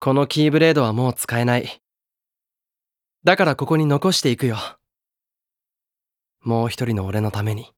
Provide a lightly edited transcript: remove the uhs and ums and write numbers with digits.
このキーブレードはもう使えない。だからここに残していくよ。もう一人の俺のために。